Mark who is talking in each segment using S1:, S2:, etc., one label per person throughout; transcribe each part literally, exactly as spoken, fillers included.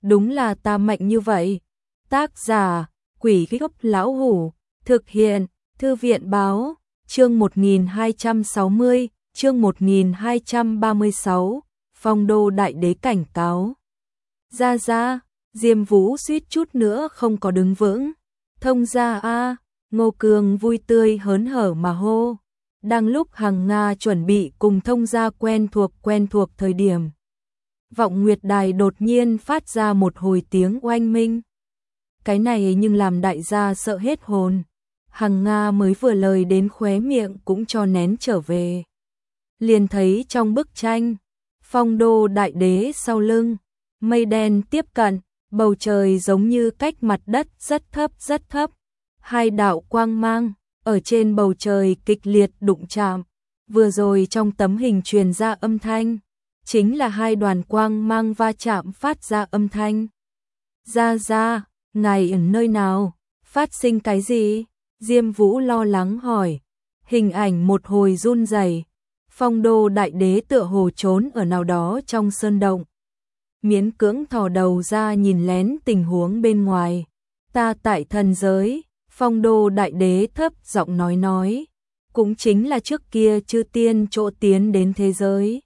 S1: đúng là ta mạnh như vậy. Tác giả, Quỷ Gốc Lão Hủ, thực hiện, Thư viện Báo, chương một nghìn hai trăm sáu mươi, chương một nghìn hai trăm ba mươi sáu, Phong Đô Đại Đế cảnh cáo. Ra ra, Diêm Vũ suýt chút nữa không có đứng vững. Thông ra a, Ngô Cương vui tươi hớn hở mà hô. Đang lúc Hằng Nga chuẩn bị cùng thông gia quen thuộc quen thuộc thời điểm, Vọng Nguyệt Đài đột nhiên phát ra một hồi tiếng oanh minh. Cái này nhưng làm đại gia sợ hết hồn. Hằng Nga mới vừa lời đến khóe miệng cũng cho nén trở về. Liền thấy trong bức tranh, Phong Đô Đại Đế sau lưng, mây đen tiếp cận, bầu trời giống như cách mặt đất rất thấp rất thấp. Hai đạo quang mang ở trên bầu trời kịch liệt đụng chạm. Vừa rồi trong tấm hình truyền ra âm thanh, chính là hai đoàn quang mang va chạm phát ra âm thanh. Ra ra, ngài ở nơi nào? Phát sinh cái gì? Diêm Vũ lo lắng hỏi. Hình ảnh một hồi run rẩy. Phong Đô Đại Đế tựa hồ trốn ở nào đó trong sơn động. Miễn cưỡng thò đầu ra nhìn lén tình huống bên ngoài. Ta tại thần giới. Phong Đô Đại Đế thấp giọng nói nói. Cũng chính là trước kia chư tiên chỗ tiến đến thế giới.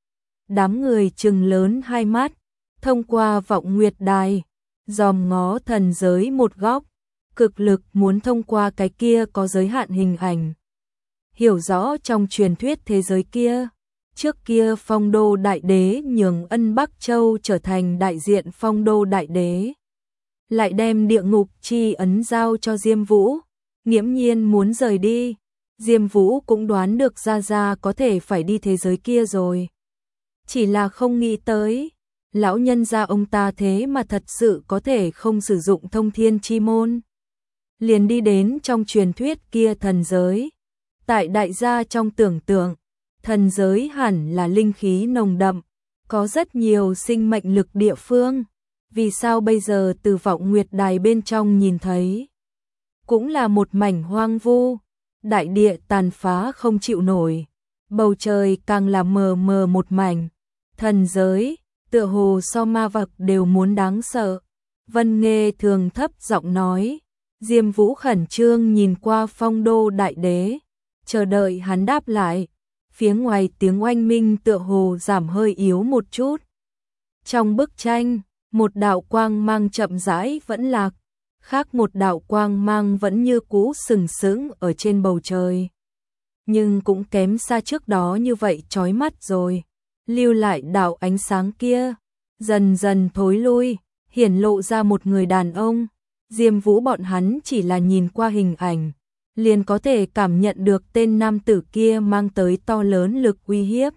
S1: Đám người trừng lớn hai mắt, thông qua Vọng Nguyệt Đài, dòm ngó thần giới một góc, cực lực muốn thông qua cái kia có giới hạn hình ảnh. Hiểu rõ trong truyền thuyết thế giới kia, trước kia Phong Đô Đại Đế nhường Ân Bắc Châu trở thành đại diện Phong Đô Đại Đế. Lại đem địa ngục chi ấn giao cho Diêm Vũ, nghiễm nhiên muốn rời đi. Diêm Vũ cũng đoán được Gia Gia có thể phải đi thế giới kia rồi. Chỉ là không nghĩ tới, lão nhân gia ông ta thế mà thật sự có thể không sử dụng thông thiên chi môn. Liền đi đến trong truyền thuyết kia thần giới. Tại đại gia trong tưởng tượng, thần giới hẳn là linh khí nồng đậm, có rất nhiều sinh mệnh lực địa phương. Vì sao bây giờ từ Vọng Nguyệt Đài bên trong nhìn thấy, cũng là một mảnh hoang vu, đại địa tàn phá không chịu nổi, bầu trời càng là mờ mờ một mảnh. Thần giới, tựa hồ so ma vật đều muốn đáng sợ. Vân Nghê thường thấp giọng nói. Diêm Vũ khẩn trương nhìn qua Phong Đô Đại Đế, chờ đợi hắn đáp lại. Phía ngoài tiếng oanh minh tựa hồ giảm hơi yếu một chút. Trong bức tranh, một đạo quang mang chậm rãi vẫn lạc, khác một đạo quang mang vẫn như cũ sừng sững ở trên bầu trời. Nhưng cũng kém xa trước đó như vậy chói mắt rồi. Lưu lại đạo ánh sáng kia, dần dần thối lui, hiển lộ ra một người đàn ông. Diêm Vũ bọn hắn chỉ là nhìn qua hình ảnh, liền có thể cảm nhận được tên nam tử kia mang tới to lớn lực uy hiếp.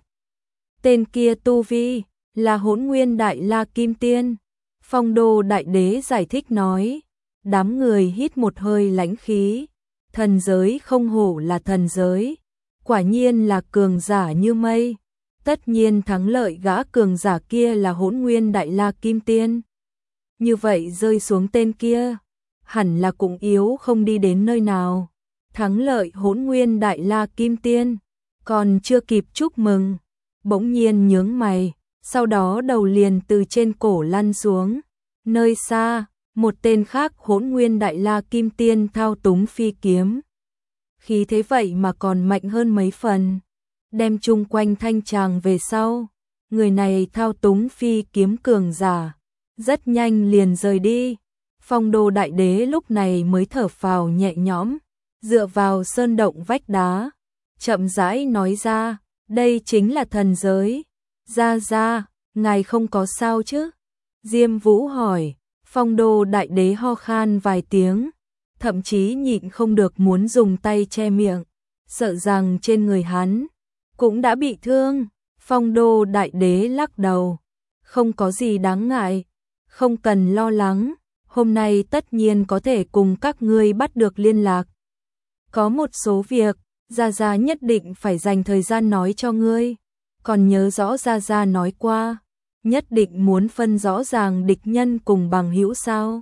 S1: Tên kia tu vi là Hỗn Nguyên Đại La Kim Tiên. Phong Đô Đại Đế giải thích nói. Đám người hít một hơi lãnh khí. Thần giới không hổ là thần giới, quả nhiên là cường giả như mây. Tất nhiên thắng lợi gã cường giả kia là Hỗn Nguyên Đại La Kim Tiên. Như vậy rơi xuống tên kia, hẳn là cũng yếu không đi đến nơi nào. Thắng lợi Hỗn Nguyên Đại La Kim Tiên, còn chưa kịp chúc mừng, bỗng nhiên nhướng mày, sau đó đầu liền từ trên cổ lăn xuống. Nơi xa, một tên khác Hỗn Nguyên Đại La Kim Tiên thao túng phi kiếm. Khí thế vậy mà còn mạnh hơn mấy phần. Đem chung quanh thanh tràng về sau, người này thao túng phi kiếm cường giả, rất nhanh liền rời đi. Phong Đô Đại Đế lúc này mới thở phào nhẹ nhõm, dựa vào sơn động vách đá, chậm rãi nói ra, đây chính là thần giới. Ra ra, ngài không có sao chứ? Diêm Vũ hỏi. Phong Đô Đại Đế ho khan vài tiếng, thậm chí nhịn không được muốn dùng tay che miệng, sợ rằng trên người hắn cũng đã bị thương. Phong Đô Đại Đế lắc đầu, không có gì đáng ngại, không cần lo lắng, hôm nay tất nhiên có thể cùng các ngươi bắt được liên lạc. Có một số việc, Gia Gia nhất định phải dành thời gian nói cho ngươi, còn nhớ rõ Gia Gia nói qua, nhất định muốn phân rõ ràng địch nhân cùng bằng hữu sao?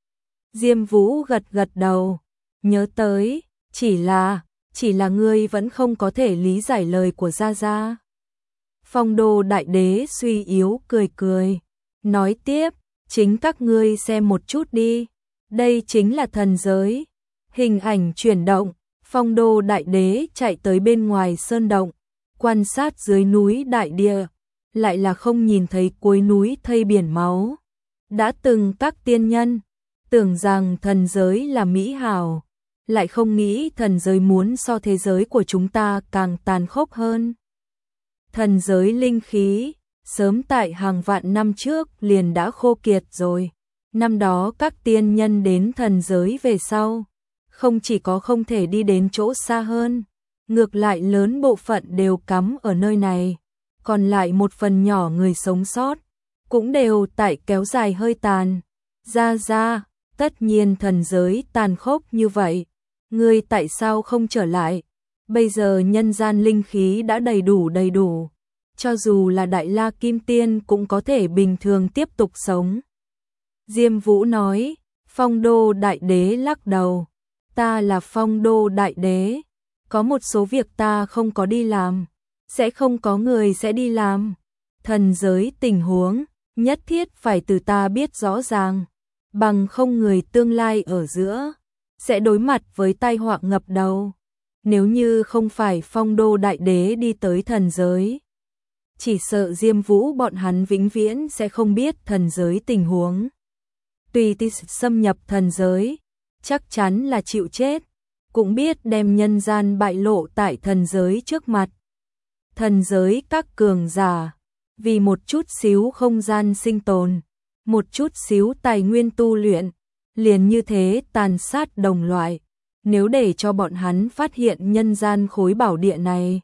S1: Diêm Vũ gật gật đầu, nhớ tới, chỉ là, chỉ là ngươi vẫn không có thể lý giải lời của Gia Gia. Phong Đô Đại Đế suy yếu cười cười, nói tiếp, chính các ngươi xem một chút đi, đây chính là thần giới. Hình ảnh chuyển động, Phong Đô Đại Đế chạy tới bên ngoài sơn động, quan sát dưới núi đại địa, lại là không nhìn thấy cuối núi thây biển máu. Đã từng các tiên nhân tưởng rằng thần giới là mỹ hảo, lại không nghĩ thần giới muốn so thế giới của chúng ta càng tàn khốc hơn. Thần giới linh khí, sớm tại hàng vạn năm trước liền đã khô kiệt rồi. Năm đó các tiên nhân đến thần giới về sau, không chỉ có không thể đi đến chỗ xa hơn, ngược lại lớn bộ phận đều cắm ở nơi này, còn lại một phần nhỏ người sống sót, cũng đều tại kéo dài hơi tàn. Ra ra, tất nhiên thần giới tàn khốc như vậy, ngươi tại sao không trở lại? Bây giờ nhân gian linh khí đã đầy đủ đầy đủ, cho dù là Đại La Kim Tiên cũng có thể bình thường tiếp tục sống. Diêm Vũ nói, Phong Đô Đại Đế lắc đầu, ta là Phong Đô Đại Đế, có một số việc ta không có đi làm, sẽ không có người sẽ đi làm. Thần giới tình huống, nhất thiết phải từ ta biết rõ ràng, bằng không người tương lai ở giữa, sẽ đối mặt với tai họa ngập đầu. Nếu như không phải Phong Đô Đại Đế đi tới thần giới, chỉ sợ Diêm Vũ bọn hắn vĩnh viễn sẽ không biết thần giới tình huống. Tùy tiện xâm nhập thần giới, chắc chắn là chịu chết, cũng biết đem nhân gian bại lộ tại thần giới trước mặt. Thần giới các cường giả, vì một chút xíu không gian sinh tồn, một chút xíu tài nguyên tu luyện, liền như thế tàn sát đồng loại. Nếu để cho bọn hắn phát hiện nhân gian khối bảo địa này,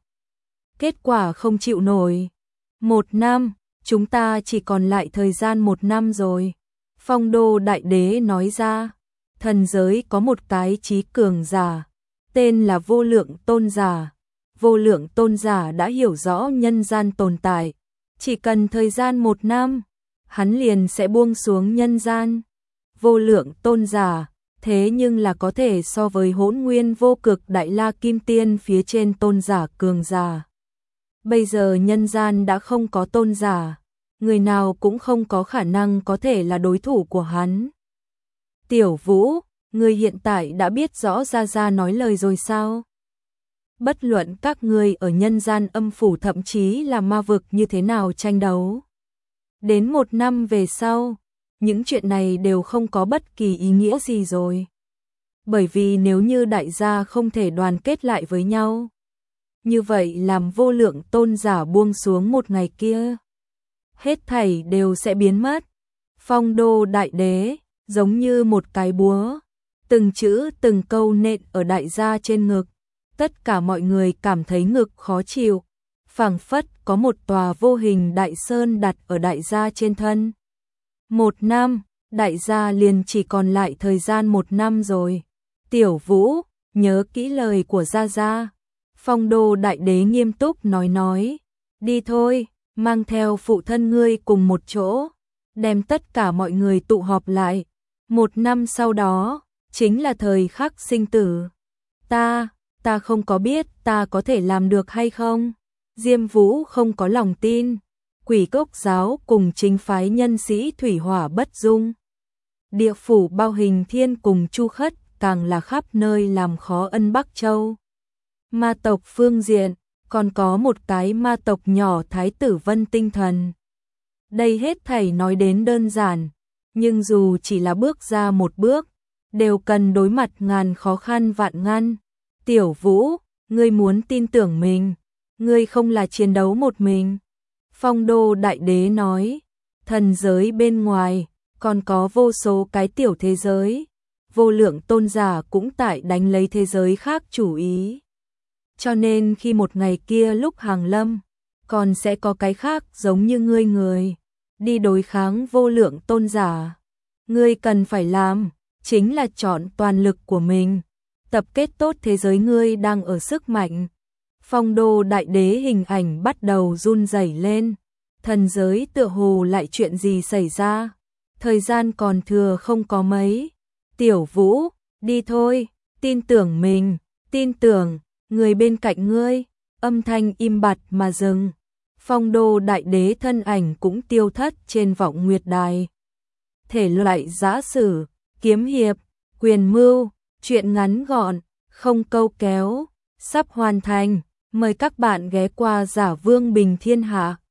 S1: kết quả không chịu nổi. Một năm, chúng ta chỉ còn lại thời gian một năm rồi. Phong Đô Đại Đế nói ra, thần giới có một cái trí cường giả, tên là Vô Lượng Tôn Giả. Vô Lượng Tôn Giả đã hiểu rõ nhân gian tồn tại, chỉ cần thời gian một năm, hắn liền sẽ buông xuống nhân gian. Vô Lượng Tôn Giả, thế nhưng là có thể so với Hỗn Nguyên Vô Cực Đại La Kim Tiên phía trên tôn giả cường giả. Bây giờ nhân gian đã không có tôn giả, người nào cũng không có khả năng có thể là đối thủ của hắn. Tiểu Vũ, ngươi hiện tại đã biết rõ Gia Gia nói lời rồi sao? Bất luận các ngươi ở nhân gian âm phủ thậm chí là ma vực như thế nào tranh đấu, đến một năm về sau, những chuyện này đều không có bất kỳ ý nghĩa gì rồi. Bởi vì nếu như đại gia không thể đoàn kết lại với nhau, như vậy làm Vô Lượng Tôn Giả buông xuống một ngày kia, hết thảy đều sẽ biến mất. Phong Đô Đại Đế, giống như một cái búa, từng chữ từng câu nện ở đại gia trên ngực. Tất cả mọi người cảm thấy ngực khó chịu, phảng phất có một tòa vô hình đại sơn đặt ở đại gia trên thân. Một năm, đại gia liền chỉ còn lại thời gian một năm rồi. Tiểu Vũ, nhớ kỹ lời của Gia Gia. Phong Đô Đại Đế nghiêm túc nói nói, đi thôi, mang theo phụ thân ngươi cùng một chỗ, đem tất cả mọi người tụ họp lại. Một năm sau đó, chính là thời khắc sinh tử. Ta, ta không có biết ta có thể làm được hay không. Diêm Vũ không có lòng tin. Quỷ Cốc giáo cùng chính phái nhân sĩ thủy hỏa bất dung. Địa phủ Bao Hình Thiên cùng Chu Khất càng là khắp nơi làm khó Ân Bắc Châu. Ma tộc phương diện, còn có một cái ma tộc nhỏ Thái tử Vân Tinh Thần. Đây hết thảy nói đến đơn giản, nhưng dù chỉ là bước ra một bước, đều cần đối mặt ngàn khó khăn vạn ngăn. Tiểu Vũ, ngươi muốn tin tưởng mình, ngươi không là chiến đấu một mình. Phong Đô Đại Đế nói, thần giới bên ngoài, còn có vô số cái tiểu thế giới, Vô Lượng Tôn Giả cũng tại đánh lấy thế giới khác chủ ý. Cho nên khi một ngày kia lúc hàng lâm, còn sẽ có cái khác giống như ngươi người, đi đối kháng Vô Lượng Tôn Giả. Ngươi cần phải làm, chính là chọn toàn lực của mình, tập kết tốt thế giới ngươi đang ở sức mạnh. Phong Đô Đại Đế hình ảnh bắt đầu run rẩy lên, thần giới tựa hồ lại chuyện gì xảy ra, thời gian còn thừa không có mấy. Tiểu Vũ, đi thôi, tin tưởng mình, tin tưởng người bên cạnh ngươi. Âm thanh im bặt mà dừng. Phong Đô Đại Đế thân ảnh cũng tiêu thất trên vọng nguyệt đài. thể loại giã sử, kiếm hiệp, quyền mưu, truyện ngắn gọn, không câu kéo, sắp hoàn thành. Mời các bạn ghé qua Giả Vương Bình Thiên Hạ.